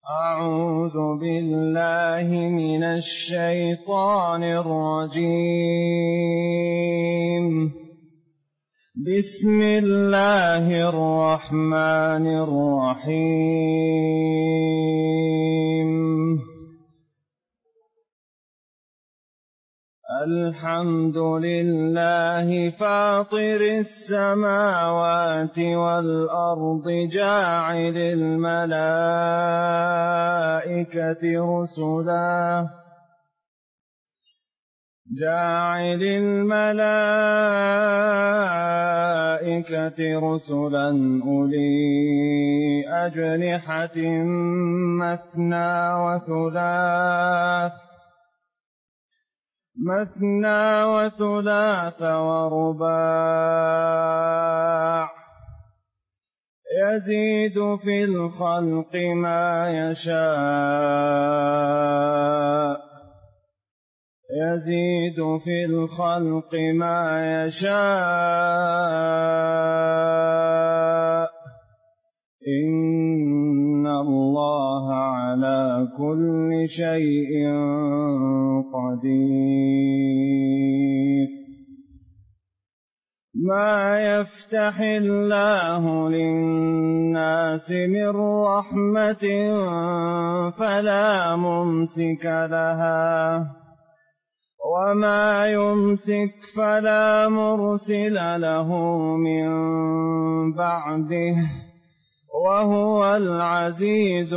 أعوذ بالله من الشيطان الرجيم. بسم الله الرحمن الرحيم. الحمد لله فاطر السماوات والأرض جاعل الملائكة رسلا أولي أجنحة مثنى وثلاث ورباع يزيد في الخلق ما يشاء إن الله على كل شيء قدير. ما يفتح الله للناس من رحمة فلا ممسك لها وما يمسك فلا مرسل له من بعده وهو العزيز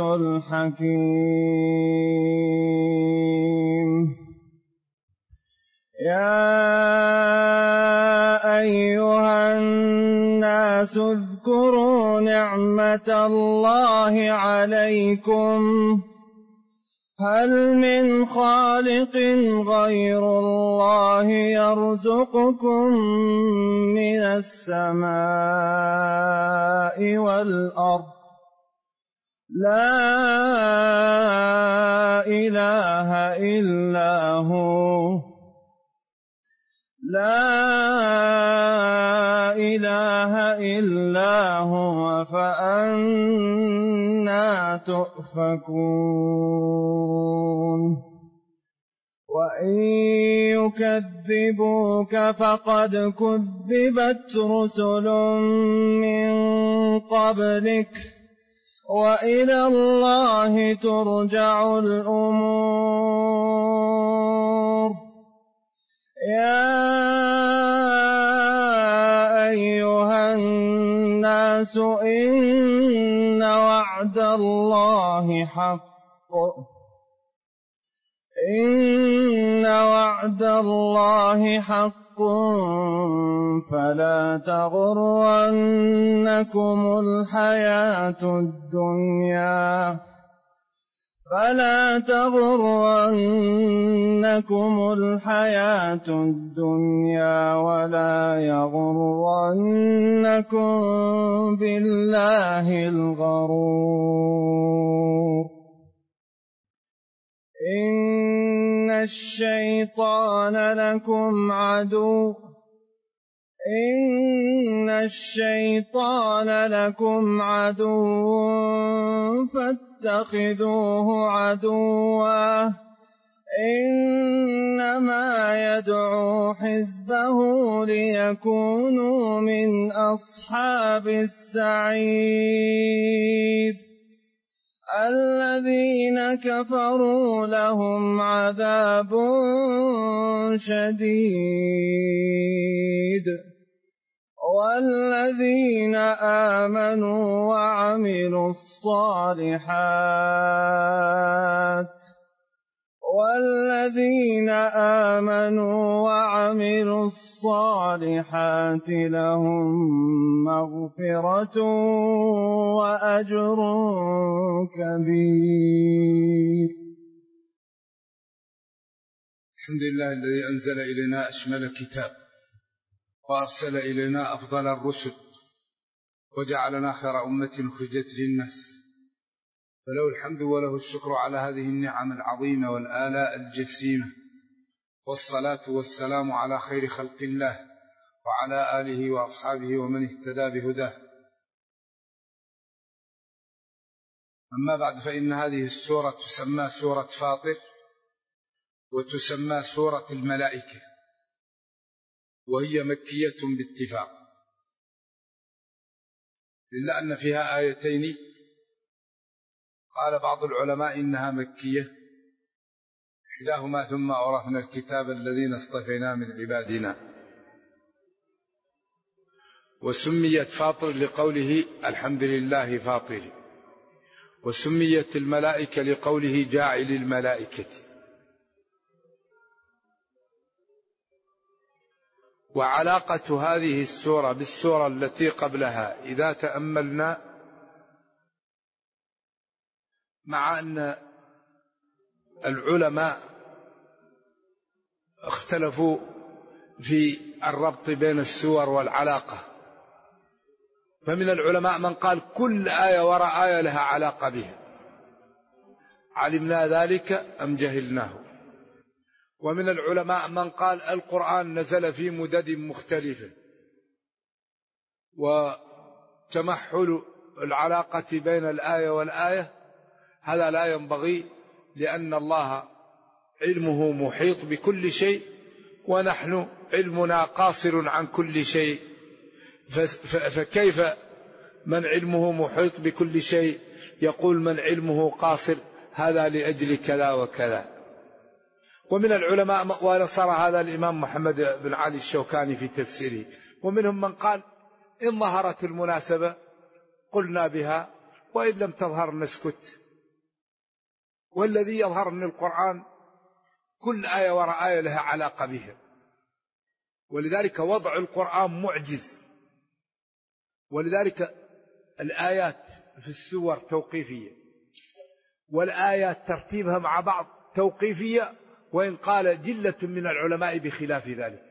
الحكيم. يا أيها الناس اذكروا نعمة الله عليكم هل من خالق غير الله يرزقكم من السماء والأرض لا إله إلا هو فأنى تؤفكون. وإن يكذبوك فقد كذبت رسل من قبلك وإلى الله ترجع الأمور. يا أيها الناس إن وعد الله حق فلا تغرنكم الحياة الدنيا ولا يغرنكم بالله الغرور. إن الشيطان لكم عدو فاتخذوه عدوا إنما يدعو حزبه ليكونوا من أصحاب السعير. الذين كفروا لهم عذاب شديد والذين آمنوا وعملوا الصالحات لهم مغفرة وأجر كبير. الحمد لله الذي أنزل إلينا أشمل الكتاب وأرسل إلينا أفضل الرسل وجعلنا خير أمة أخرجت للناس، فله الحمد وله الشكر على هذه النعم العظيمة والآلاء الجسيمة، والصلاة والسلام على خير خلق الله وعلى آله وأصحابه ومن اهتدى بهداه. أما بعد، فإن هذه السورة تسمى سورة فاطر، وتسمى سورة الملائكة، وهي مكية باتفاق، إلا أن فيها آيتين قال بعض العلماء إنها مكية، إحداهما ثم أورثنا الكتاب الذين اصطفينا من عبادنا. وسميت فاطر لقوله الحمد لله فاطر، وسميت الملائكة لقوله جاعل الملائكة. وعلاقة هذه السورة بالسورة التي قبلها إذا تأملنا، مع أن العلماء اختلفوا في الربط بين السور والعلاقة، فمن العلماء من قال كل آية وراء آية لها علاقة بها، علمنا ذلك أم جهلناه. ومن العلماء من قال القرآن نزل في مدد مختلفة، وتمحل العلاقة بين الآية والآية هذا لا ينبغي، لأن الله علمه محيط بكل شيء، ونحن علمنا قاصر عن كل شيء، فكيف من علمه محيط بكل شيء يقول من علمه قاصر هذا لأجل كذا وكذا. ومن العلماء ونصر هذا الإمام محمد بن علي الشوكاني في تفسيره. ومنهم من قال إن ظهرت المناسبة قلنا بها، وإن لم تظهر نسكت. والذي يظهر من القرآن كل آية وراء آية لها علاقة بها، ولذلك وضع القرآن معجز. ولذلك الآيات في السور توقيفية، والآيات ترتيبها مع بعض توقيفية، وإن قال جلة من العلماء بخلاف ذلك.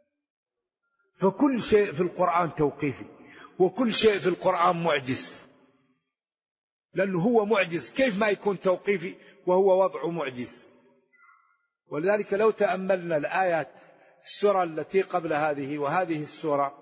فكل شيء في القرآن توقيفي، وكل شيء في القرآن معجز، لأنه هو معجز، كيف ما يكون توقيفي وهو وضع معجز. ولذلك لو تأملنا الآيات السورة التي قبل هذه وهذه السورة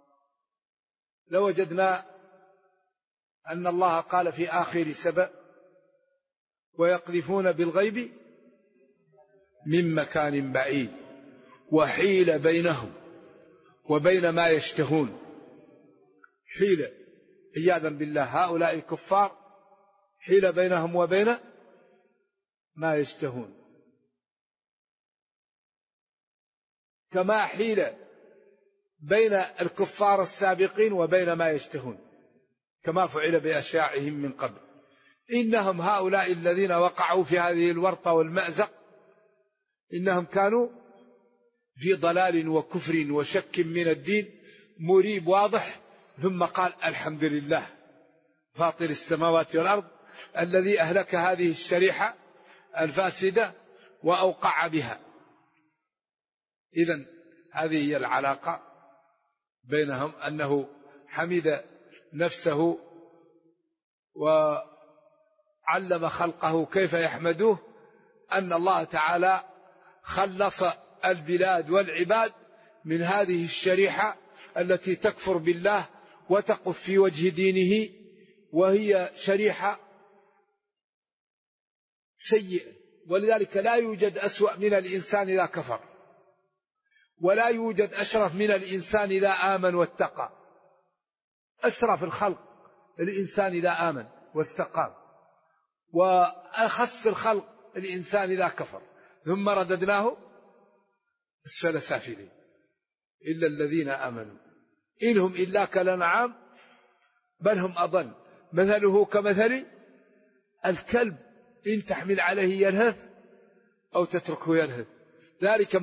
لوجدنا أن الله قال في آخر سبأ ويقذفون بالغيب من مكان بعيد وحيل بينهم وبين ما يشتهون. حيل عياذا بالله، هؤلاء الكفار حيل بينهم وبين ما يشتهون، كما حيل بين الكفار السابقين وبين ما يشتهون، كما فعل بأشياعهم من قبل. إنهم هؤلاء الذين وقعوا في هذه الورطة والمأزق إنهم كانوا في ضلال وكفر وشك من الدين مريب واضح. ثم قال الحمد لله فاطر السماوات والأرض الذي أهلك هذه الشريحة الفاسدة وأوقع بها. إذن هذه هي العلاقة بينهم، أنه حمد نفسه وعلم خلقه كيف يحمدوه، أن الله تعالى خلص البلاد والعباد من هذه الشريحة التي تكفر بالله وتقف في وجه دينه، وهي شريحة سيئة. ولذلك لا يوجد أسوأ من الإنسان إذا كفر، ولا يوجد أشرف من الإنسان إذا آمن واتقى. أشرف الخلق الإنسان إذا آمن واستقام، وأخس الخلق الإنسان إذا كفر. ثم رددناه أسفل سافلين إلا الذين آمنوا إنهم إلا كالأنعام بل هم أضل مثله كمثل الكلب إن تحمل عليه يلهث أو تتركه يلهث ذلك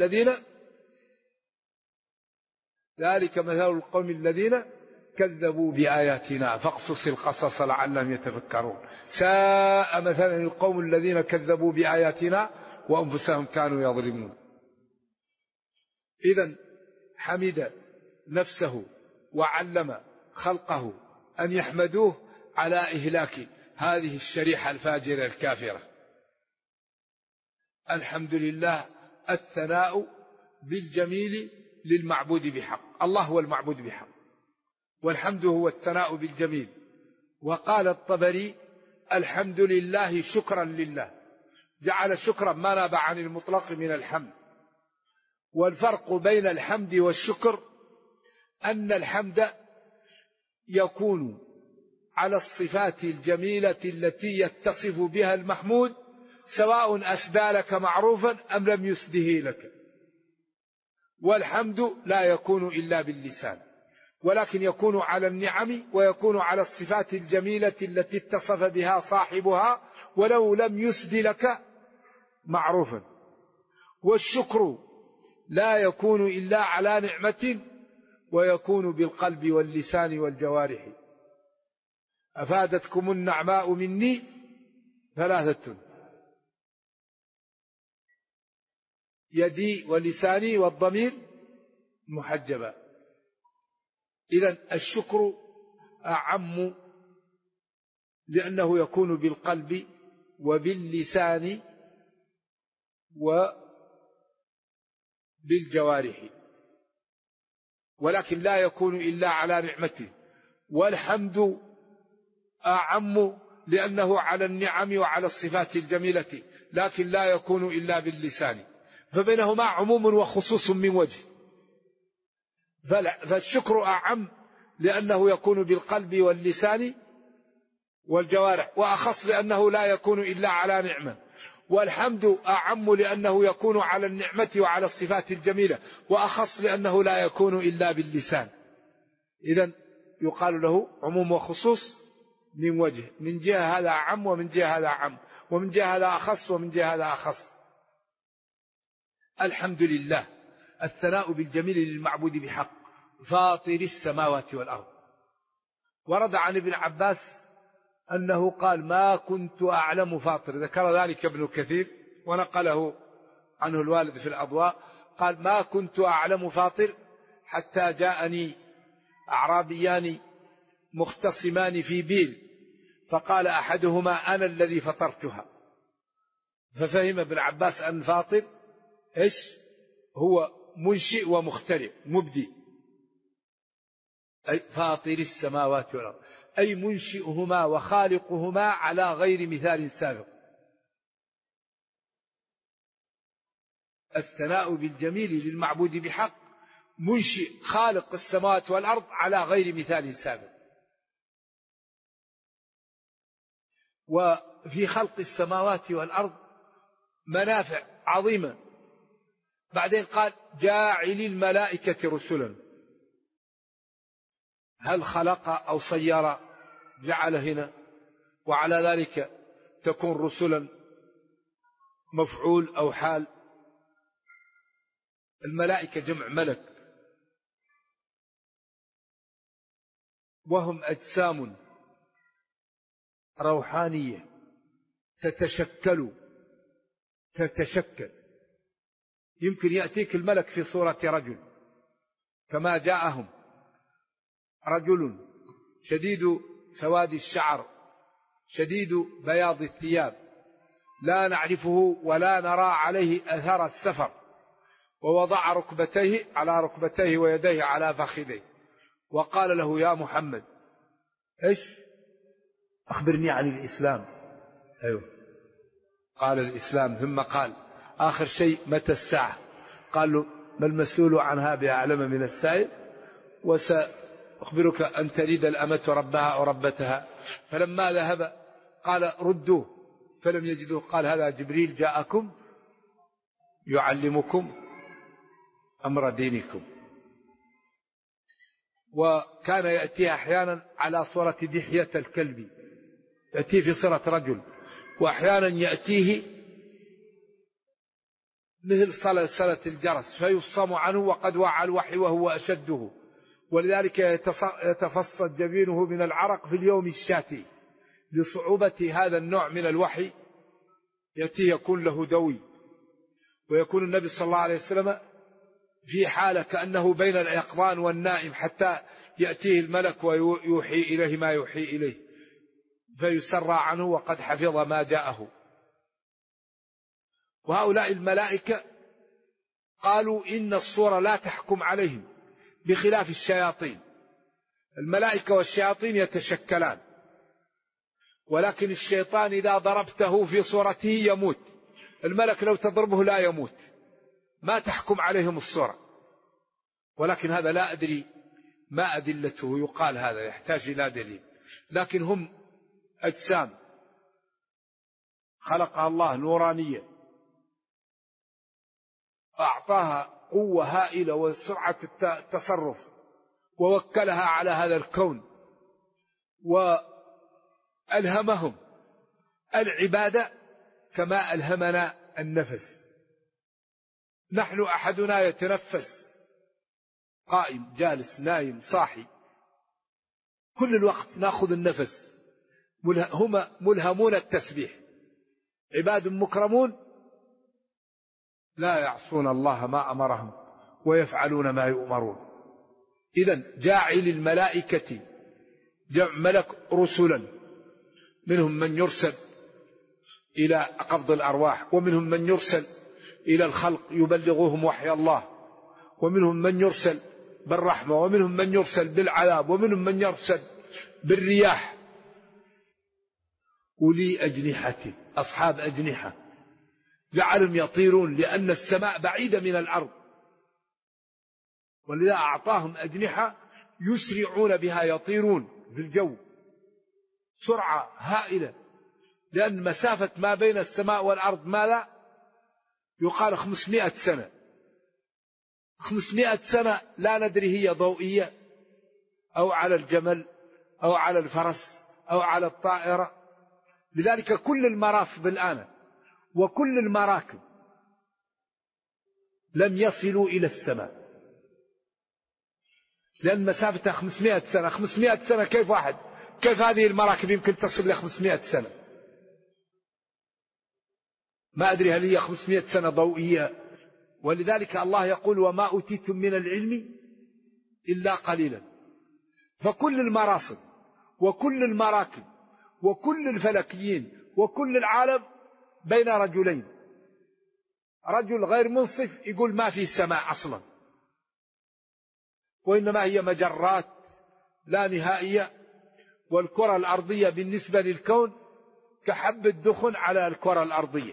مثل القوم الذين كذبوا بآياتنا فاقصص القصص لعلهم يتفكرون. ساء مثلا القوم الذين كذبوا بآياتنا وأنفسهم كانوا يظلمون. إذن حمد نفسه وعلم خلقه أن يحمدوه على إهلاك هذه الشريحة الفاجرة الكافرة. الحمد لله الثناء بالجميل للمعبود بحق، الله هو المعبود بحق، والحمد هو الثناء بالجميل. وقال الطبري الحمد لله شكرا لله، جعل شكرا ما ناب عن المطلق من الحمد. والفرق بين الحمد والشكر أن الحمد يكون على الصفات الجميلة التي يتصف بها المحمود، سواء أسدى لك معروفا أم لم يسده لك. والحمد لا يكون إلا باللسان، ولكن يكون على النعم ويكون على الصفات الجميلة التي اتصف بها صاحبها ولو لم يسد لك معروفا. والشكر لا يكون إلا على نعمة، ويكون بالقلب واللسان والجوارح. أفادتكم النعماء مني ثلاثة: يدي ولساني والضمير محجبا. إذن الشكر أعم، لأنه يكون بالقلب وباللسان وبالجوارح، ولكن لا يكون إلا على نعمته. والحمد أعم، لأنه على النعم وعلى الصفات الجميلة، لكن لا يكون إلا باللسان. فبينهما عموم وخصوص من وجه. فالشكر أعم لأنه يكون بالقلب واللسان والجوارح، وأخص لأنه لا يكون إلا على نعمة. والحمد أعم لأنه يكون على النعمة وعلى الصفات الجميلة، وأخص لأنه لا يكون إلا باللسان. إذن يقال له عموم وخصوص من وجه، من جهة هذا أعم ومن جهة هذا أعم، ومن جهة هذا أخص ومن جهة هذا أخص. الحمد لله الثناء بالجميل للمعبود بحق فاطر السماوات والأرض. ورد عن ابن عباس أنه قال: ما كنت أعلم فاطر، ذكر ذلك ابن كثير ونقله عنه الوالد في الأضواء، قال: ما كنت أعلم فاطر حتى جاءني أعرابيان مختصمان في بيل، فقال أحدهما: أنا الذي فطرتها. ففهم ابن عباس أن فاطر إيش هو؟ منشئ ومخترع مبدئ، أي فاطر السماوات والأرض، أي منشئهما وخالقهما على غير مثال سابق. الثناء بالجميل للمعبود بحق، منشئ خالق السماوات والأرض على غير مثال سابق. وفي خلق السماوات والأرض منافع عظيمة. بعدين قال: جاعل الملائكة رسلا. هل خلق أو صير؟ جعل هنا، وعلى ذلك تكون رسلا مفعول أو حال. الملائكة جمع ملك، وهم أجسام روحانية تتشكل. يمكن يأتيك الملك في صورة رجل، كما جاءهم رجل شديد سواد الشعر شديد بياض الثياب لا نعرفه ولا نرى عليه أثر السفر، ووضع ركبتيه على ركبتيه ويديه على فخذيه، وقال له: يا محمد إيش؟ أخبرني عن الإسلام. أيوه، قال: الإسلام. ثم قال: آخر شيء متى الساعة؟ قال له: ما المسؤول عنها بأعلم من السائل، وسأخبرك أن تلد الأمة ربها أو ربتها. فلما ذهب قال: ردوه، فلم يجدوه. قال: هذا جبريل جاءكم يعلمكم أمر دينكم. وكان يأتي أحيانا على صورة دحية الكلب، يأتيه في صورة رجل، وأحيانا يأتيه مثل صلصلة الجرس فيفصم عنه وقد وعى الوحي وهو أشده، ولذلك يتفصد جبينه من العرق في اليوم الشاتي لصعوبة هذا النوع من الوحي. يأتي يكون له دوي، ويكون النبي صلى الله عليه وسلم في حالة كأنه بين اليقظان والنائم، حتى يأتيه الملك ويوحي إليه ما يوحي إليه فيسرى عنه وقد حفظ ما جاءه. وهؤلاء الملائكة قالوا إن الصورة لا تحكم عليهم، بخلاف الشياطين. الملائكة والشياطين يتشكلان، ولكن الشيطان إذا ضربته في صورته يموت، الملك لو تضربه لا يموت، ما تحكم عليهم الصورة. ولكن هذا لا أدري ما أدلته، يقال هذا يحتاج إلى دليل، لكن هم أجسام خلقها الله نورانية، أعطاها قوة هائلة وسرعة التصرف، ووكلها على هذا الكون، وألهمهم العبادة كما ألهمنا النفس. نحن أحدنا يتنفس قائم جالس نايم صاحي، كل الوقت نأخذ النفس. هم ملهمون التسبيح، عباد مكرمون لا يعصون الله ما أمرهم ويفعلون ما يؤمرون. إذن جاعل الملائكة جمع ملك رسلا، منهم من يرسل إلى قبض الأرواح، ومنهم من يرسل إلى الخلق يبلغوهم وحي الله، ومنهم من يرسل بالرحمة، ومنهم من يرسل بالعذاب، ومنهم من يرسل بالرياح. أولي أجنحة، أصحاب أجنحة، جعلهم يطيرون لأن السماء بعيدة من الأرض، ولذا أعطاهم أجنحة يسرعون بها، يطيرون في الجو سرعة هائلة، لأن مسافة ما بين السماء والأرض ماذا يقال 500 سنة. 500 سنة لا ندري هي ضوئية أو على الجمل أو على الفرس أو على الطائرة. لذلك كل المرافض الآن وكل المراكب لم يصلوا إلى السماء، لأن مسافتها 500 سنة. 500 سنة كيف هذه المراكب يمكن تصل ل 500 سنة؟ ما أدري هل هي 500 سنة ضوئية. ولذلك الله يقول وما أوتيتم من العلم إلا قليلا. فكل المراصد وكل المراكب وكل الفلكيين وكل العالم بين رجلين، رجل غير منصف يقول ما في سماء أصلا، وإنما هي مجرات لا نهائية، والكرة الأرضية بالنسبة للكون كحب الدخن على الكرة الأرضية.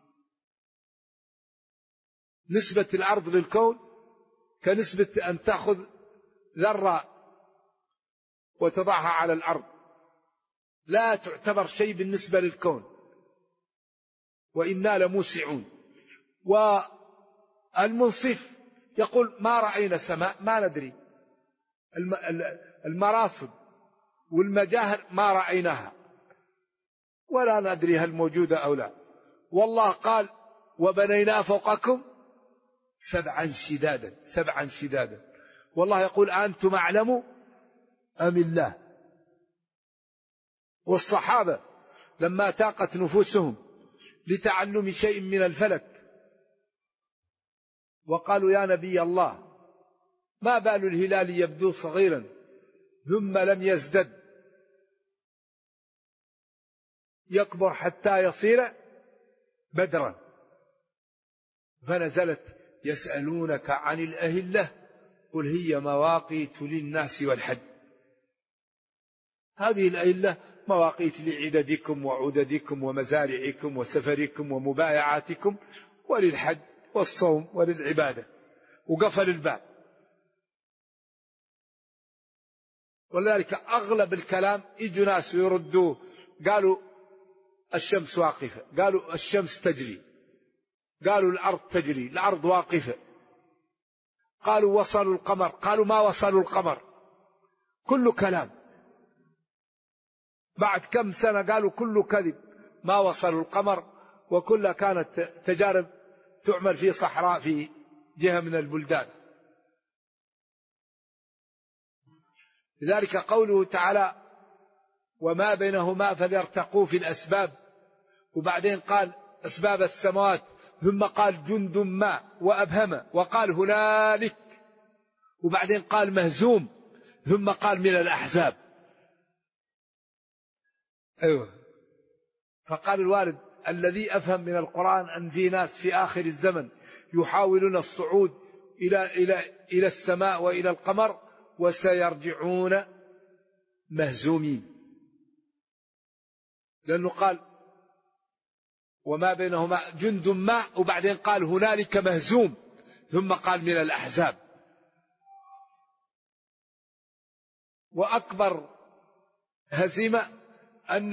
نسبة الأرض للكون كنسبة أن تأخذ ذرة وتضعها على الأرض، لا تعتبر شيء بالنسبة للكون، وإنا لموسعون. والمنصف يقول ما رأينا سماء، ما ندري، المراصد والمجاهر ما رأيناها ولا ندري هل موجودة أو لا. والله قال وبنينا فوقكم سبعا شدادا. والله يقول أنتم أعلم أم الله. والصحابة لما تاقت نفوسهم لتعلم شيء من الفلك وقالوا يا نبي الله ما بال الهلال يبدو صغيرا ثم لم يزدد يكبر حتى يصير بدرا، فنزلت يسألونك عن الأهلة قل هي مواقيت للناس والحج. هذه الأهلة مواقيت لعددكم وعددكم ومزارعكم وسفركم ومبايعاتكم، وللحج والصوم وللعبادة. وقفل الباب. ولذلك أغلب الكلام يجوا ناس ويردوه، قالوا الشمس واقفة، قالوا الشمس تجري، قالوا الأرض تجري، الأرض واقفة، قالوا وصلوا القمر، قالوا ما وصلوا القمر، كل كلام. بعد كم سنة قالوا كل كذب، ما وصلوا القمر، وكلها كانت تجارب تعمل في صحراء في جهة من البلدان. لذلك قوله تعالى وما بينهما فليرتقوا في الأسباب، وبعدين قال أسباب السماوات، ثم قال جند ما وأبهم، وقال هنالك، وبعدين قال مهزوم، ثم قال من الأحزاب. أيوة. فقال الوالد الذي أفهم من القرآن أن في ناس في آخر الزمن يحاولون الصعود إلى السماء وإلى القمر وسيرجعون مهزومين. لأنه قال وما بينهما جند ما، وبعدين قال هنالك مهزوم، ثم قال من الأحزاب. وأكبر هزيمة أن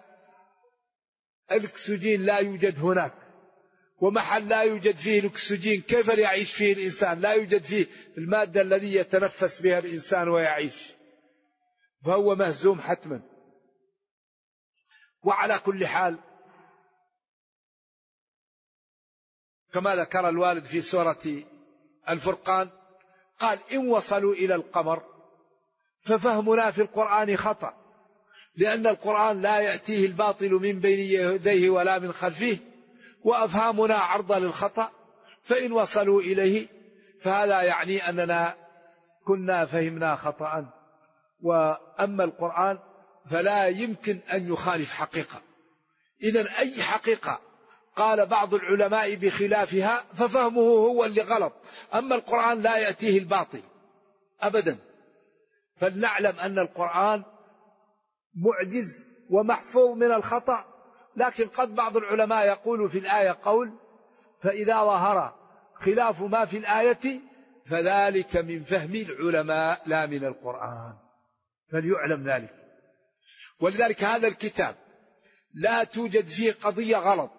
الأكسجين لا يوجد هناك، ومحل لا يوجد فيه الأكسجين كيف يعيش فيه الإنسان؟ لا يوجد فيه المادة الذي يتنفس بها الإنسان ويعيش، فهو مهزوم حتما. وعلى كل حال كما ذكر الوالد في سورة الفرقان قال إن وصلوا إلى القمر ففهمنا في القرآن خطأ، لأن القرآن لا يأتيه الباطل من بين يديه ولا من خلفه، وأفهامنا عرضة للخطأ، فإن وصلوا إليه فهذا يعني أننا كنا فهمنا خطأ. وأما القرآن فلا يمكن أن يخالف حقيقة. إذن أي حقيقة قال بعض العلماء بخلافها ففهمه هو اللي غلط، أما القرآن لا يأتيه الباطل أبدا. فلنعلم أن القرآن معجز ومحفوظ من الخطأ، لكن قد بعض العلماء يقول في الآية قول فإذا ظهر خلاف ما في الآية فذلك من فهم العلماء لا من القرآن، فليعلم ذلك. ولذلك هذا الكتاب لا توجد فيه قضية غلط.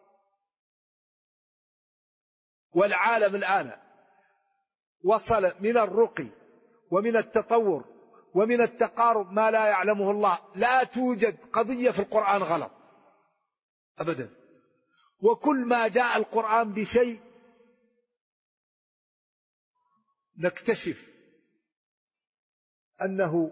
والعالم الآن وصل من الرقي ومن التطور ومن التقارب ما لا يعلمه الله، لا توجد قضية في القرآن غلط أبدا. وكل ما جاء القرآن بشيء نكتشف أنه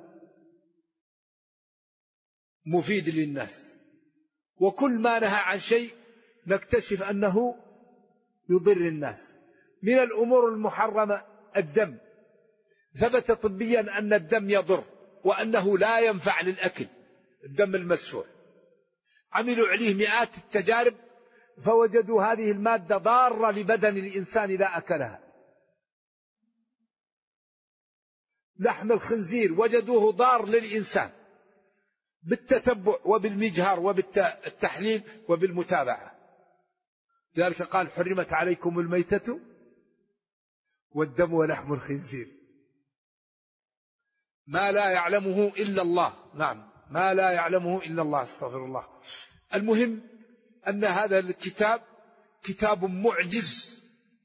مفيد للناس، وكل ما نهى عن شيء نكتشف أنه يضر الناس. من الأمور المحرمة الدم، ثبت طبيا أن الدم يضر وأنه لا ينفع للأكل، الدم المسفوح. عملوا عليه مئات التجارب فوجدوا هذه المادة ضارة لبدن الإنسان إذا أكلها. لحم الخنزير وجدوه ضار للإنسان بالتتبع وبالمجهر وبالتحليل وبالمتابعة. لذلك قال حرمت عليكم الميتة والدم ولحم الخنزير، ما لا يعلمه إلا الله. نعم، ما لا يعلمه إلا الله، استغفر الله. المهم أن هذا الكتاب كتاب معجز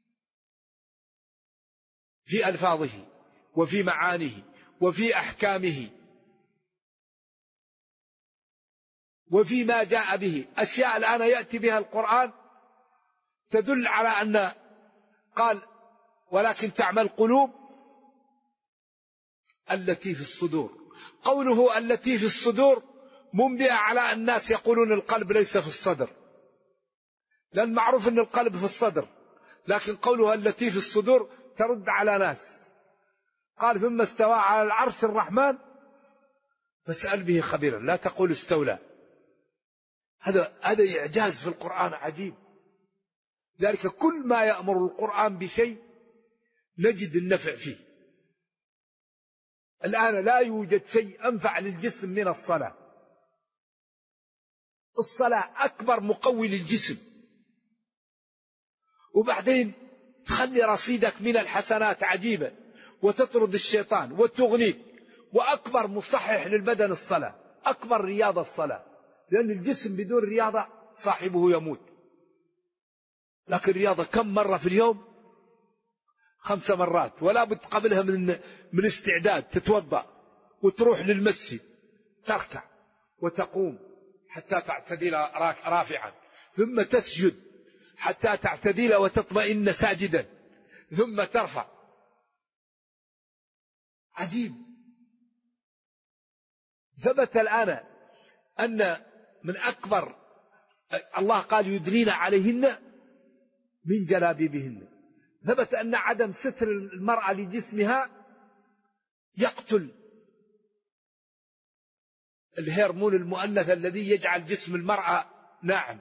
في ألفاظه وفي معانيه وفي أحكامه وفي ما جاء به. أشياء الآن يأتي بها القرآن تدل على أن قال ولكن تعمى القلوب التي في الصدور. قوله التي في الصدور منبئ على أن الناس يقولون القلب ليس في الصدر، لأن معروف أن القلب في الصدر، لكن قوله التي في الصدور ترد على ناس. قال ثم استوى على العرش الرحمن فاسأل به خبيرا، لا تقول استولى. هذا إعجاز في القرآن عجيب. ذلك كل ما يأمر القرآن بشيء نجد النفع فيه. الآن لا يوجد شيء أنفع للجسم من الصلاة. الصلاة أكبر مقوي للجسم، وبعدين تخلي رصيدك من الحسنات عجيبة وتطرد الشيطان وتغنيك. وأكبر مصحح للبدن الصلاة، أكبر رياضة الصلاة، لأن الجسم بدون رياضة صاحبه يموت. لكن رياضة كم مرة في اليوم؟ 5 مرات، ولا بد قبلها من استعداد، تتوضأ وتروح للمسجد، تركع وتقوم حتى تعتدل رافعا، ثم تسجد حتى تعتدل وتطمئن ساجدا، ثم ترفع. عجيب. ثبت الآن أن من أكبر، الله قال يدنين عليهن من جلابيبهن. ثبت أن عدم ستر المرأة لجسمها يقتل الهرمون المؤنث الذي يجعل جسم المرأة ناعم.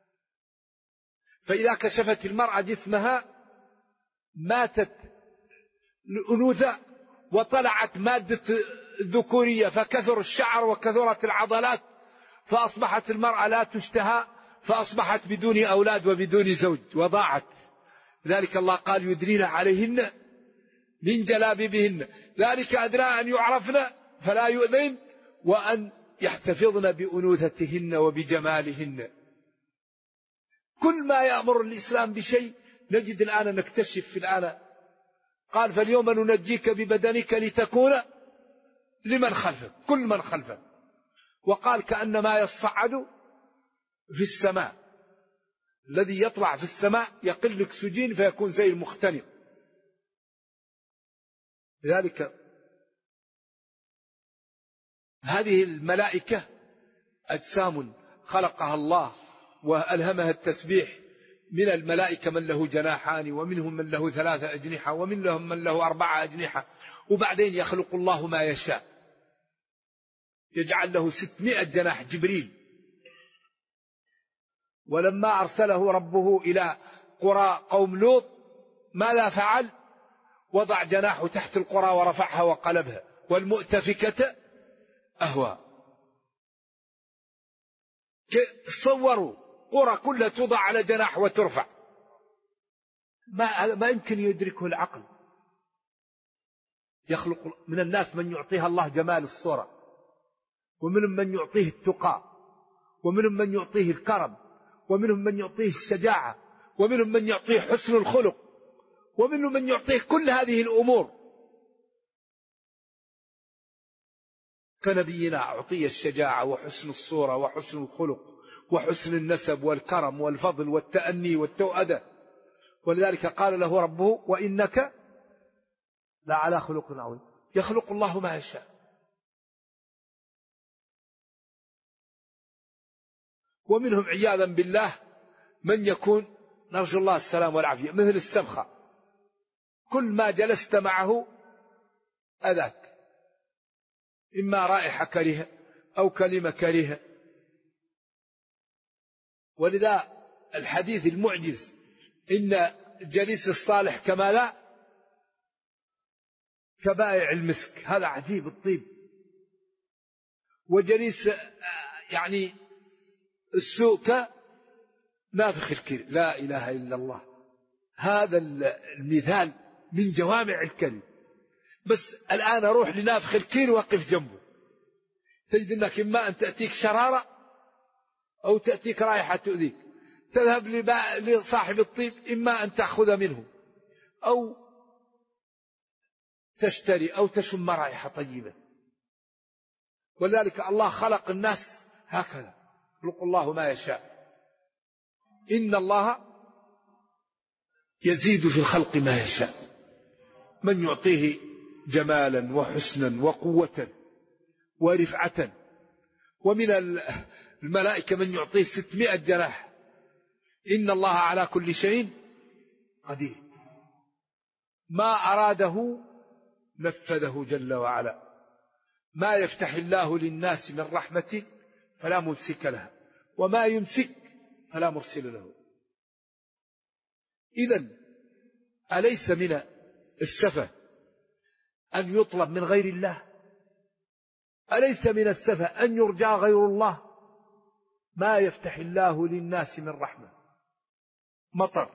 فإذا كشفت المرأة جسمها ماتت الأنوثة وطلعت مادة ذكورية، فكثر الشعر وكثرت العضلات فأصبحت المرأة لا تشتهى، فأصبحت بدون أولاد وبدون زوج وضاعت. لذلك الله قال يدنين عليهن من جلابيبهن ذلك أدنى أن يعرفن فلا يؤذين وأن يحتفظن بأنوثتهن وبجمالهن. كل ما يأمر الإسلام بشيء نجد الآن نكتشف في الآن. قال فاليوم ننجيك ببدنك لتكون لمن خلفك، كل من خلفك. وقال كأنما يصعد في السماء، الذي يطلع في السماء يقل أكسجين فيكون زي المختنق. لذلك هذه الملائكة أجسام خلقها الله وألهمها التسبيح. من الملائكة من له جناحان، ومنهم من له 3 أجنحة، ومنهم من له 4 أجنحة. وبعدين يخلق الله ما يشاء، يجعل له 600 جناح جبريل. ولما أرسله ربه إلى قرى قوم لوط ماذا فعل؟ وضع جناحه تحت القرى ورفعها وقلبها. والمؤتفكة أهوى. تصوروا قرى كلها توضع على جناح وترفع، ما يمكن يدركه العقل. يخلق من الناس من يعطيها الله جمال الصورة، ومنهم من يعطيه التقى، ومنهم من يعطيه الكرم، ومنهم من يعطيه الشجاعة، ومنهم من يعطيه حسن الخلق، ومنهم من يعطيه كل هذه الأمور. كنبينا أعطي الشجاعة وحسن الصورة وحسن الخلق وحسن النسب والكرم والفضل والتأني والتوأدة. ولذلك قال له ربه وإنك لعلى خلق عظيم. يخلق الله ما يشاء. ومنهم عياذا بالله من يكون نرجو الله السلام والعافية مثل السبخة، كل ما جلست معه أذاك، إما رائحة كريهة أو كلمة كريهة. ولذا الحديث المعجز إن الجليس الصالح كما لا كبائع المسك، هذا عجيب الطيب. وجليس يعني السوء كنافخ الكير، لا إله إلا الله. هذا المثال من جوامع الكلم. بس الآن أروح لنافخ الكير وقف جنبه، تجد أنك إما أن تأتيك شرارة أو تأتيك رائحة تؤذيك. تذهب لصاحب الطيب إما أن تأخذ منه أو تشتري أو تشم رائحة طيبة. ولذلك الله خلق الناس هكذا، يخلق الله ما يشاء. إن الله يزيد في الخلق ما يشاء، من يعطيه جمالا وحسنا وقوة ورفعة. ومن الملائكة من يعطيه 600 جناح. إن الله على كل شيء قدير، ما أراده نفذه جل وعلا. ما يفتح الله للناس من رحمة فلا ممسك لها، وما يمسك فلا مرسل له. إذن أليس من السفة أن يطلب من غير الله؟ أليس من السفة أن يرجى غير الله؟ ما يفتح الله للناس من رحمة، مطر،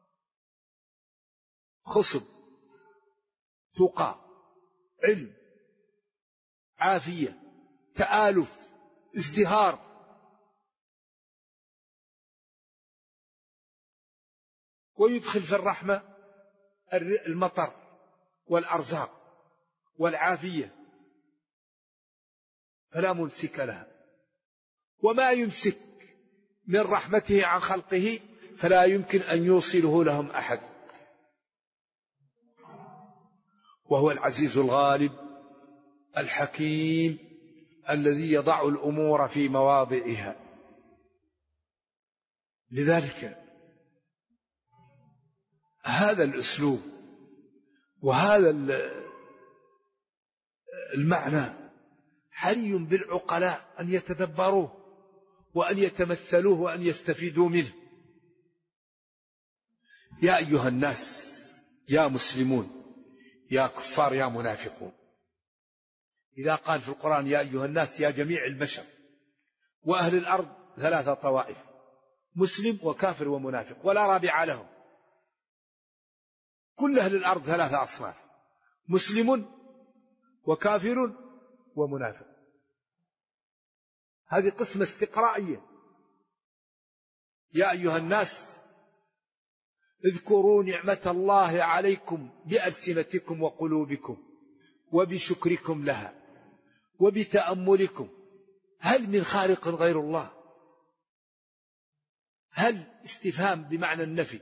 خصب، تقى، علم، عافية، تآلف، ازدهار. ويدخل في الرحمة المطر والأرزاق والعافية فلا ممسك لها، وما يمسك من رحمته عن خلقه فلا يمكن أن يوصله لهم أحد. وهو العزيز الغالب الحكيم الذي يضع الأمور في مواضعها. لذلك هذا الأسلوب وهذا المعنى حري بالعقلاء أن يتدبروه وأن يتمثلوه وأن يستفيدوا منه. يا أيها الناس، يا مسلمون، يا كفار، يا منافقون. إذا قال في القرآن يا أيها الناس يا جميع البشر، وأهل الأرض 3 طوائف: مسلم وكافر ومنافق، ولا رابع لهم. كل أهل الأرض 3 أصناف: مسلم وكافر ومنافق. هذه قسمة استقرائية. يا أيها الناس اذكروا نعمة الله عليكم بألسنتكم وقلوبكم وبشكركم لها وبتأملكم هل من خالق غير الله. هل استفهام بمعنى النفي.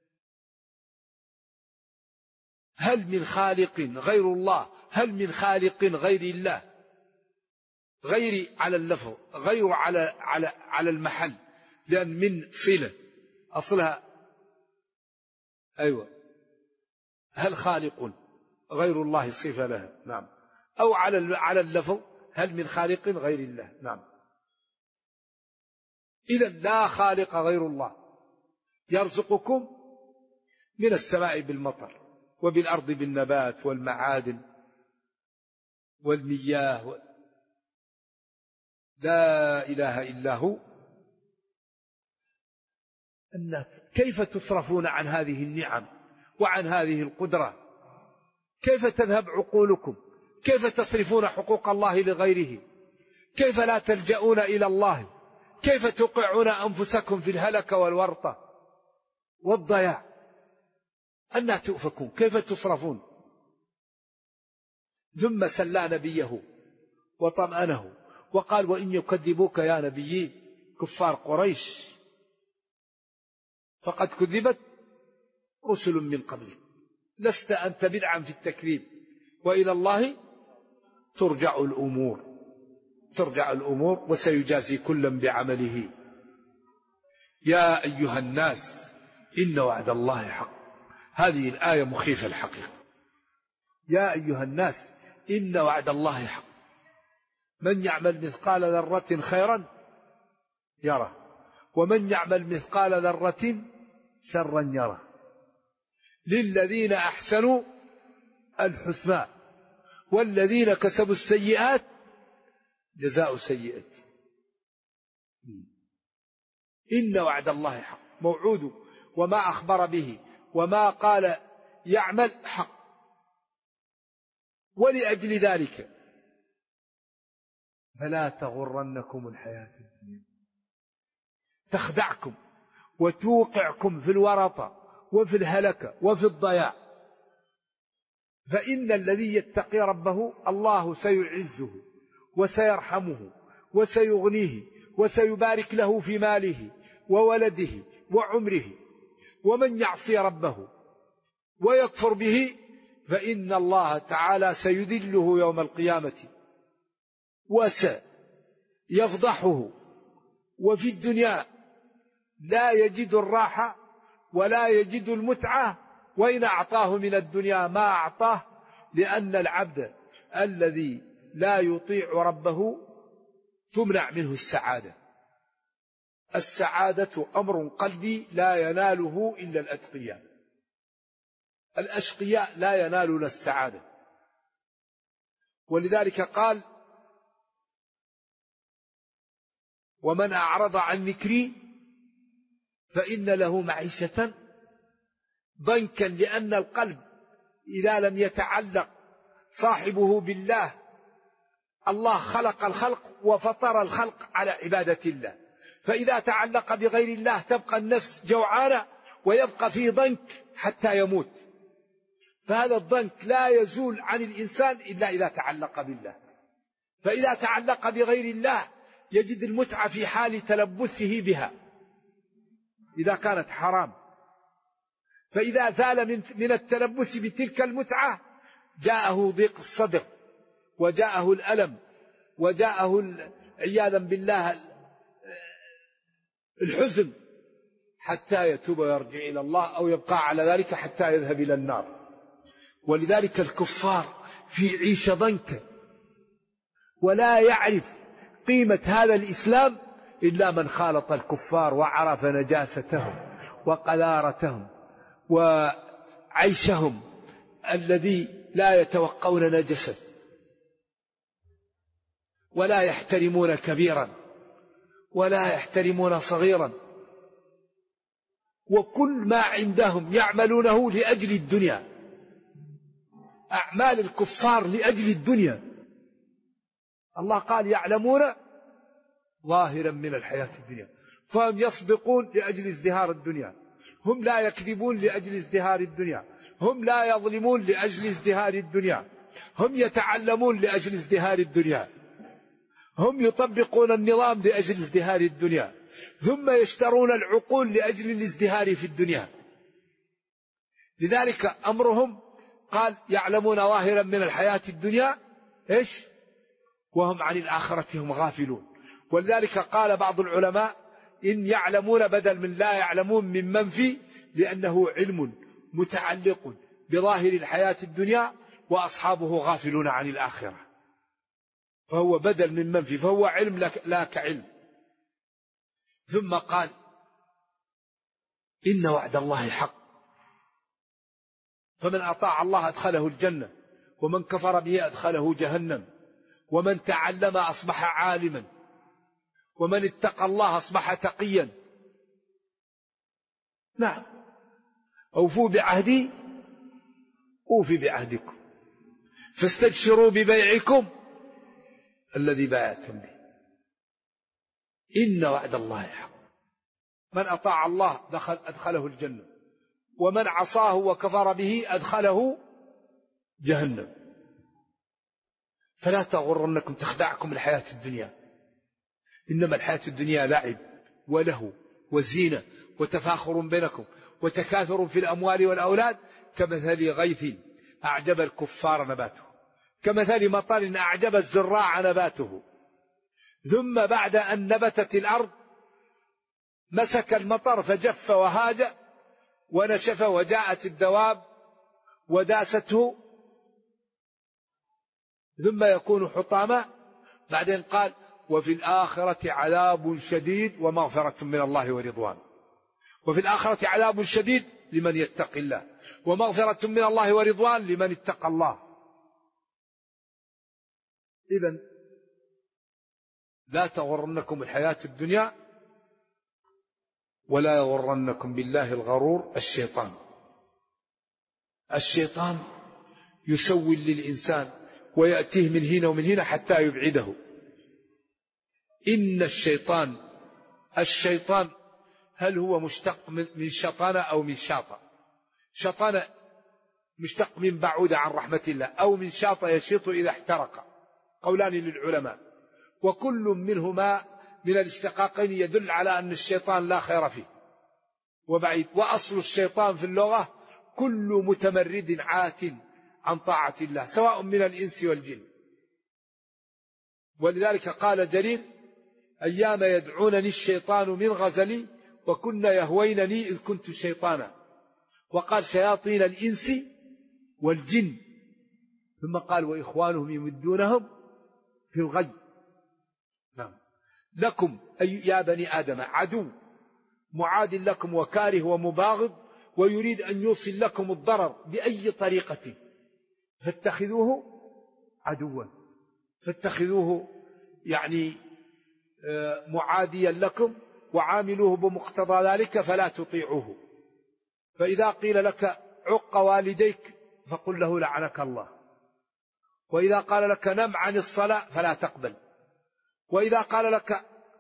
هل من خالق غير الله، هل من خالق غير الله. غير على اللفظ، غير على المحل، لأن من صلة أصلها أيوة. هل خالق غير الله صفة لها، نعم. أو على اللفظ هل من خالق غير الله، نعم. إذا لا خالق غير الله يرزقكم من السماء بالمطر وبالأرض بالنبات والمعادن والمياه لا إله إلا هو. الناس كيف تصرفون عن هذه النعم وعن هذه القدرة؟ كيف تذهب عقولكم؟ كيف تصرفون حقوق الله لغيره؟ كيف لا تلجؤون إلى الله؟ كيف توقعون أنفسكم في الهلكة والورطة والضياع؟ أنى تؤفكون؟ كيف تصرفون؟ ثم سلى نبيه وطمأنه وقال: وإن يكذبوك يا نبي كفار قريش فقد كذبت رسل من قبلك لست أنت بدعا في التكذيب وإلى الله ترجع الأمور وسيجازي كلا بعمله. يا أيها الناس إن وعد الله حق. هذه الآية مخيفة الحقيقة. يا أيها الناس إن وعد الله حق، من يعمل مثقال ذرة خيرا يره، ومن يعمل مثقال ذرة شرا يره. للذين أحسنوا الحسنى والذين كسبوا السيئات جزاء سيئة. إن وعد الله حق، موعود، وما أخبر به وما قال يعمل حق. ولأجل ذلك فلا تغرنكم الحياة الدنيا، تخدعكم وتوقعكم في الورطة وفي الهلكة وفي الضياع. فإن الذي يتقي ربه الله سيعزه وسيرحمه وسيغنيه وسيبارك له في ماله وولده وعمره. ومن يعصي ربه ويكفر به فإن الله تعالى سيذله يوم القيامة وسيفضحه، وفي الدنيا لا يجد الراحة ولا يجد المتعة وإن أعطاه من الدنيا ما أعطاه. لأن العبد الذي لا يطيع ربه تمنع منه السعادة. السعادة أمر قلبي لا يناله إلا الأتقياء. الأشقياء لا ينالون السعادة. ولذلك قال: ومن أعرض عن ذكري فإن له معيشة ضنكا. لأن القلب إذا لم يتعلق صاحبه بالله، الله خلق الخلق وفطر الخلق على عبادة الله، فإذا تعلق بغير الله تبقى النفس جوعانة ويبقى فيه ضنك حتى يموت. فهذا الضنك لا يزول عن الإنسان إلا إذا تعلق بالله. فإذا تعلق بغير الله يجد المتعة في حال تلبسه بها إذا كانت حرام. فإذا زال من التلبس بتلك المتعة جاءه ضيق الصدر وجاءه الألم وجاءه عياذا بالله الحزن حتى يتوب ويرجع إلى الله، أو يبقى على ذلك حتى يذهب إلى النار. ولذلك الكفار في عيشة ضنك، ولا يعرف قيمة هذا الإسلام إلا من خالط الكفار وعرف نجاستهم وقذارتهم وعيشهم الذي لا يتوقون نجسا ولا يحترمون كبيرا ولا يحترمون صغيرا، وكل ما عندهم يعملونه لأجل الدنيا، أعمال الكفار لأجل الدنيا. الله قال يعلمون ظاهرا من الحياة الدنيا، فهم يسبقون لأجل ازدهار الدنيا، هم لا يكذبون لأجل ازدهار الدنيا، هم لا يظلمون لأجل ازدهار الدنيا، هم يتعلمون لأجل ازدهار الدنيا، هم يطبقون النظام لأجل ازدهار الدنيا، ثم يشترون العقول لأجل الازدهار في الدنيا. لذلك أمرهم قال يعلمون ظاهرا من الحياة الدنيا إيش؟ وهم عن الآخرة هم غافلون. ولذلك قال بعض العلماء إن يعلمون بدل من لا يعلمون من منفي، لأنه علم متعلق بظاهر الحياة الدنيا وأصحابه غافلون عن الآخرة، فهو بدل من منفي، فهو علم لا كعلم. ثم قال إن وعد الله حق، فمن أطاع الله أدخله الجنة، ومن كفر به أدخله جهنم، ومن تعلم أصبح عالما، ومن اتقى الله أصبح تقيا. نعم، أوفوا بعهدي أوفي بعهدكم، فاستبشروا ببيعكم الذي بايعتم به، إن وعد الله حق. من أطاع الله أدخله الجنة، ومن عصاه وكفر به أدخله جهنم. فلا تغرنكم تخدعكم الحياة الدنيا، إنما الحياة الدنيا لعب وله وزينة وتفاخر بينكم وتكاثر في الأموال والأولاد، كمثل غيث أعجب الكفار نباته، كمثل مطر أعجب الزراع نباته، ثم بعد أن نبتت الأرض مسك المطر فجف وهاج ونشف، وجاءت الدواب وداسته ثم يكون حطاما. بعدين قال وفي الآخرة عذاب شديد ومغفرة من الله ورضوان. وفي الآخرة عذاب شديد لمن يتقي الله، ومغفرة من الله ورضوان لمن اتقى الله. إذن لا تغرنكم الحياة الدنيا، ولا يغرنكم بالله الغرور. الشيطان يسول للإنسان ويأتيه من هنا ومن هنا حتى يبعده. إن الشيطان هل هو مشتق من شطان أو من شاطئ؟ شطان مشتق من بعود عن رحمة الله، أو من شاطئ يشيط إذا احترق، قولان للعلماء، وكل منهما من الاشتقاقين يدل على أن الشيطان لا خير فيه وبعيد. وأصل الشيطان في اللغة كل متمرد عات عن طاعة الله، سواء من الإنس والجن. ولذلك قال جرير أيام يدعونني الشيطان من غزلي، وكنا يهوينني إذ كنت شيطانا. وقال شياطين الإنس والجن، ثم قال وإخوانهم يمدونهم في الغي. نعم. لكم يا بني آدم عدو معاد لكم وكاره ومباغض، ويريد أن يوصل لكم الضرر بأي طريقة، فاتخذوه عدوا، فاتخذوه يعني معاديا لكم، وعاملوه بمقتضى ذلك فلا تطيعوه. فإذا قيل لك عق والديك فقل له لعنك الله، وإذا قال لك نم عن الصلاة فلا تقبل، وإذا قال لك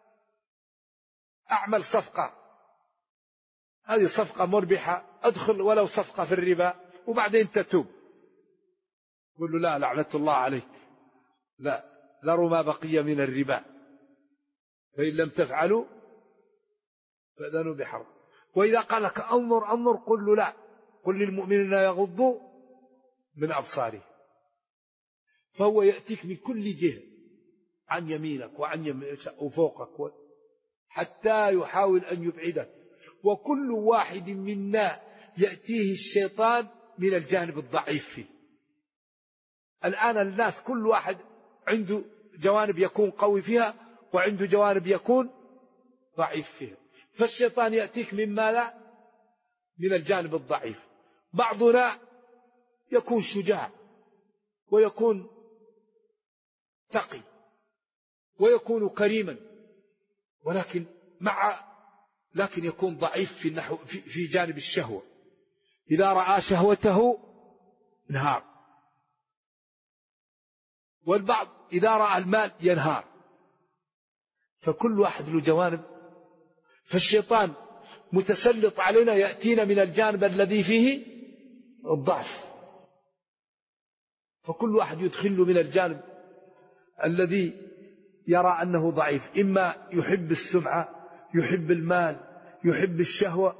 أعمل صفقة، هذه صفقة مربحة، أدخل ولو صفقة في الربا وبعدين تتوب، قل له لا لعنة الله عليك، لا ذروا ما بقي من الربا، فإن لم تفعلوا فأذنوا بحرب. وإذا قال لك أنظر قل له لا، قل للمؤمنين يغضوا من أبصارهم. فهو يأتيك من كل جهة، عن يمينك وعن وفوقك، حتى يحاول أن يبعدك. وكل واحد منا يأتيه الشيطان من الجانب الضعيف فيه. الآن الناس كل واحد عنده جوانب يكون قوي فيها، وعنده جوانب يكون ضعيف فيها. فالشيطان يأتيك من ماذا؟ من الجانب الضعيف. بعضنا يكون شجاع ويكون تقي ويكون كريما، لكن يكون ضعيف في جانب الشهوة. إذا رأى شهوته انهار، والبعض إذا رأى المال ينهار. فكل واحد له جوانب. فالشيطان متسلط علينا، يأتينا من الجانب الذي فيه الضعف، فكل واحد يدخله من الجانب الذي يرى أنه ضعيف. إما يحب السمعة، يحب المال، يحب الشهوة،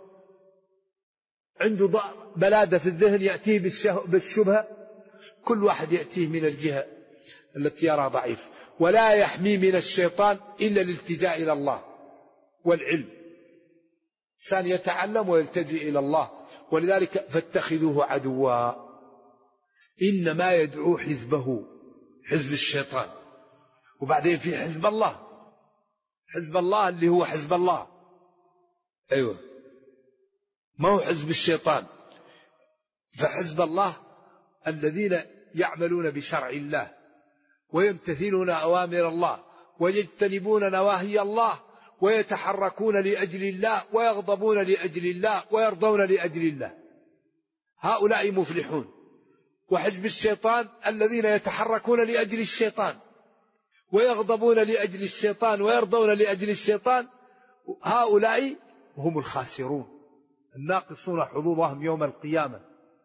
عنده بلادة في الذهن يأتيه بالشبهة. كل واحد يأتيه من الجهة التي يرى ضعيف. ولا يحمي من الشيطان إلا الالتجاء إلى الله والعلم. إنسان يتعلم ويلتجئ إلى الله. ولذلك فاتخذوه عدوا، إنما يدعو حزبه، حزب الشيطان. وبعدين في حزب الله، حزب الله اللي هو حزب الله، أيوة، ما هو حزب الشيطان. فحزب الله الذين يعملون بشرع الله ويمتثلون أوامر الله ويجتنبون نواهي الله ويتحركون لأجل الله ويغضبون لأجل الله ويرضون لأجل الله، هؤلاء مفلحون. وحزب الشيطان الذين يتحركون لأجل الشيطان ويغضبون لأجل الشيطان ويرضون لأجل الشيطان، هؤلاء هم الخاسرون الناقصون حظوظهم يوم القيامة.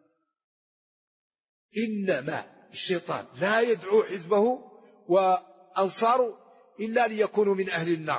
إنما الشيطان لا يدعو حزبه وأنصاره إلا ليكونوا من أهل النار.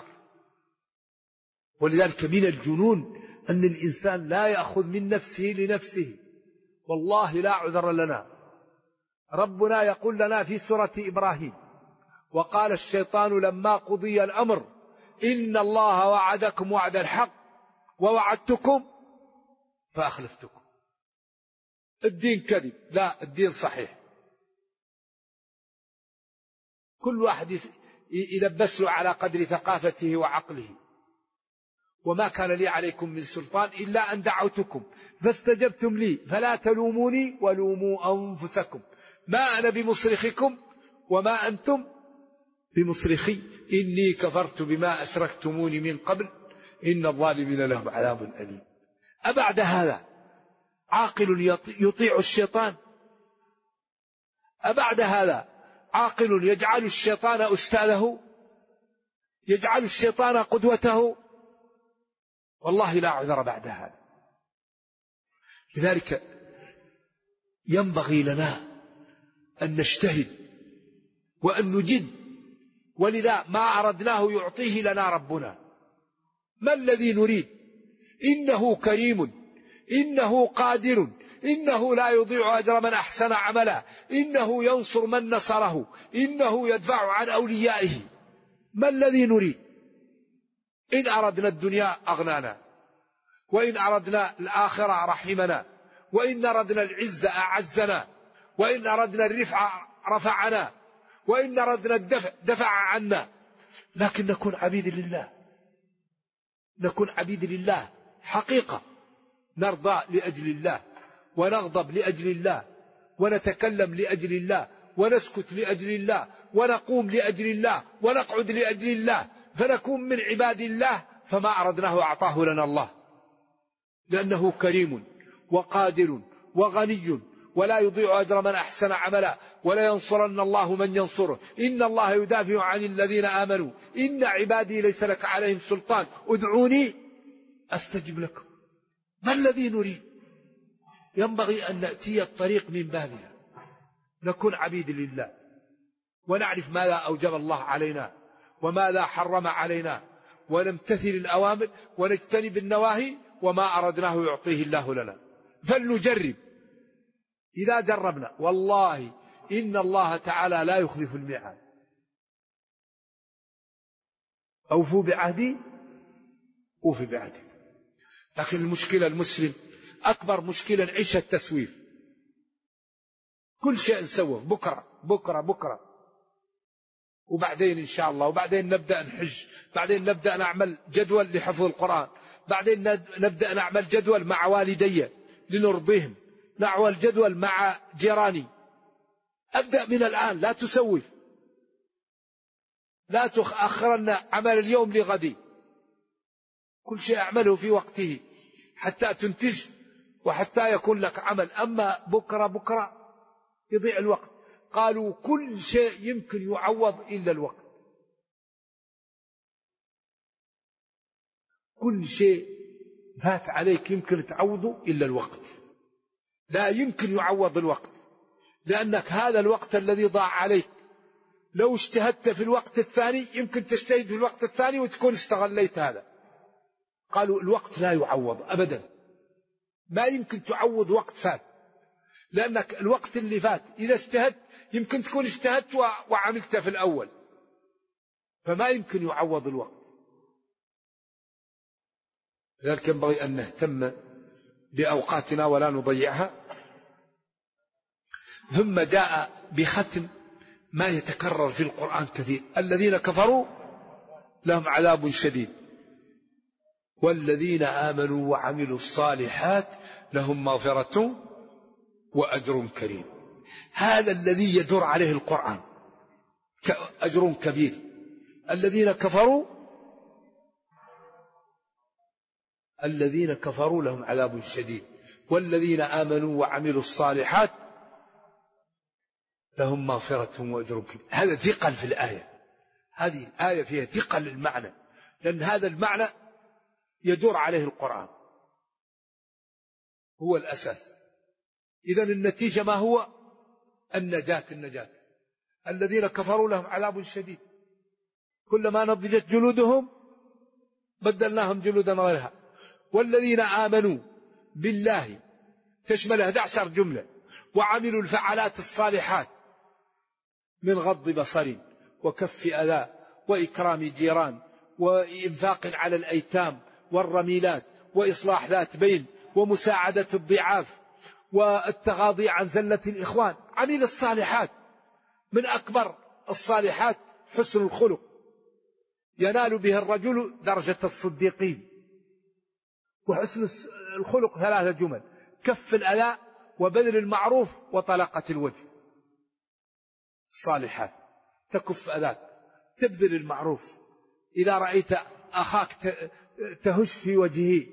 ولذلك من الجنون أن الإنسان لا يأخذ من نفسه لنفسه. والله لا عذر لنا. ربنا يقول لنا في سورة إبراهيم: وقال الشيطان لما قضي الأمر إن الله وعدكم وعد الحق ووعدتكم فأخلفتكم. الدين كذب، لا، الدين صحيح. كل واحد يلبس له على قدر ثقافته وعقله. وما كان لي عليكم من سلطان إلا أن دعوتكم فاستجبتم لي فلا تلوموني ولوموا أنفسكم ما أنا بمصرخكم وما أنتم بمصرخي إني كفرت بما أشركتموني من قبل إن الظالمين لهم عذاب أليم. أبعد هذا عاقل يطيع الشيطان؟ أبعد هذا عاقل يجعل الشيطان أستاذه، يجعل الشيطان قدوته؟ والله لا عذر بعد هذا. لذلك ينبغي لنا أن نجتهد وأن نجد. ولذا ما أردناه يعطيه لنا ربنا. ما الذي نريد؟ إنه كريم، إنه قادر، إنه لا يضيع أجر من أحسن عملا، إنه ينصر من نصره، إنه يدفع عن أوليائه. ما الذي نريد؟ إن أردنا الدنيا أغنانا، وإن أردنا الآخرة رحمنا، وإن أردنا العزة أعزنا، وإن أردنا الرفع رفعنا، وإن أردنا الدفع دفع عنا. لكن نكون عبيد لله، نكون عبيد لله حقيقة، نرضى لأجل الله ونغضب لأجل الله ونتكلم لأجل الله ونسكت لأجل الله ونقوم لأجل الله ونقعد لأجل الله، فنكون من عباد الله. فما أردناه أعطاه لنا الله، لأنه كريم وقادر وغني ولا يضيع أجر من أحسن عملا ولا ينصرن الله من ينصره إن الله يدافع عن الذين آمنوا إن عبادي ليس لك عليهم سلطان ادعوني أستجب لكم. ما الذي نريد؟ ينبغي أن نأتي الطريق من بابها، نكون عبيد لله ونعرف ماذا أوجب الله علينا وماذا حرم علينا، ونمتثل الأوامر ونجتنب النواهي، وما أردناه يعطيه الله لنا. فلنجرب. إذا جربنا والله إن الله تعالى لا يخلف الميعاد. أوفوا بعهدي أوفي بعهدك. لكن المشكلة المسلم أكبر مشكلة نعيش التسويف. كل شيء نسوف بكرة بكرة بكرة، وبعدين إن شاء الله، وبعدين نبدأ نحج، بعدين نبدأ نعمل جدول لحفظ القرآن، بعدين نبدأ نعمل جدول مع والدي لنرضيهم، نعمل جدول مع جيراني. أبدأ من الآن، لا تسوف، لا تأخرن عمل اليوم لغدي. كل شيء اعمله في وقته حتى تنتج وحتى يكون لك عمل. أما بكرة يضيع الوقت. قالوا كل شيء يمكن يعوض إلا الوقت. كل شيء فات عليك يمكن تعوضه إلا الوقت. لا يمكن يعوض الوقت، لأنك هذا الوقت الذي ضاع عليك لو اجتهدت في الوقت الثاني يمكن تجتهد في الوقت الثاني وتكون استغليت هذا. قالوا الوقت لا يعوض أبدا، ما يمكن تعوض وقت فات، لأنك الوقت اللي فات إذا اجتهدت يمكن تكون اجتهدت وعملت في الأول، فما يمكن يعوض الوقت. لذلك ينبغي أن نهتم بأوقاتنا ولا نضيعها. ثم جاء بختم ما يتكرر في القرآن كثير: الذين كفروا لهم عذاب شديد والذين آمنوا وعملوا الصالحات لهم مغفرة وأجر كريم. هذا الذي يدور عليه القرآن، أجر كبير. الذين كفروا لهم عذاب شديد والذين آمنوا وعملوا الصالحات لهم مغفرة وأجر كريم. هذا ثقل في الآية، هذه آية فيها ثقل المعنى، لأن هذا المعنى يدور عليه القرآن، هو الأساس. إذن النتيجة ما هو؟ النجاة. الذين كفروا لهم عذاب شديد، كلما نضجت جلودهم بدلناهم جلودا غيرها. والذين آمنوا بالله تشمل 11 جملة، وعملوا الفعالات الصالحات من غض بصر وكف أذى وإكرام جيران وإنفاق على الأيتام والرميلات وإصلاح ذات بين ومساعدة الضعاف والتغاضي عن زلة الإخوان. عمل الصالحات، من أكبر الصالحات حسن الخلق، ينال به الرجل درجة الصديقين. وحسن الخلق 3 جمل: كف الأذى وبذل المعروف وطلقة الوجه. الصالحات تكف أذاك، تبذل المعروف، إذا رأيت أخاك تهش في وجهه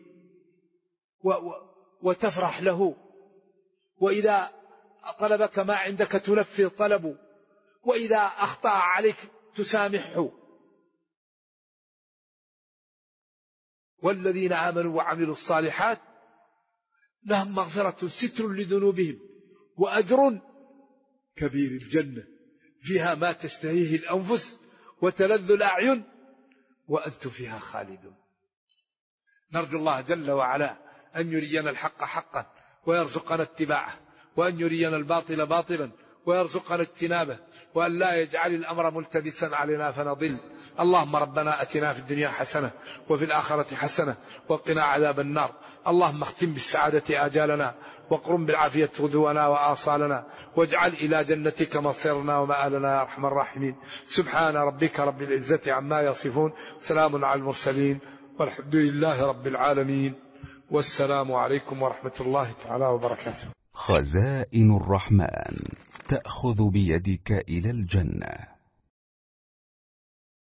وتفرح له، وإذا طلبك ما عندك تنفذ طلبه، وإذا أخطأ عليك تسامحه. والذين آمنوا وعملوا الصالحات لهم مغفرة ستر لذنوبهم وأجر كبير. الجنة فيها ما تشتهيه الأنفس وتلذ الأعين وأنتم فيها خالدون. نرجو الله جل وعلا أن يرينا الحق حقا ويرزقنا اتباعه، وأن يرينا الباطل باطلا ويرزقنا اجتنابه، وأن لا يجعل الأمر ملتبسا علينا فنضل. اللهم ربنا أتنا في الدنيا حسنة وفي الآخرة حسنة وقنا عذاب النار. اللهم اختم بالسعادة آجالنا وقرم بالعافية غدونا وآصالنا، واجعل إلى جنتك مصيرنا ومآلنا يا أرحم الراحمين. سبحان ربك رب العزة عما يصفون، سلام على المرسلين، والحمد لله رب العالمين، والسلام عليكم ورحمة الله تعالى وبركاته. خزائن الرحمن تأخذ بيدك إلى الجنة.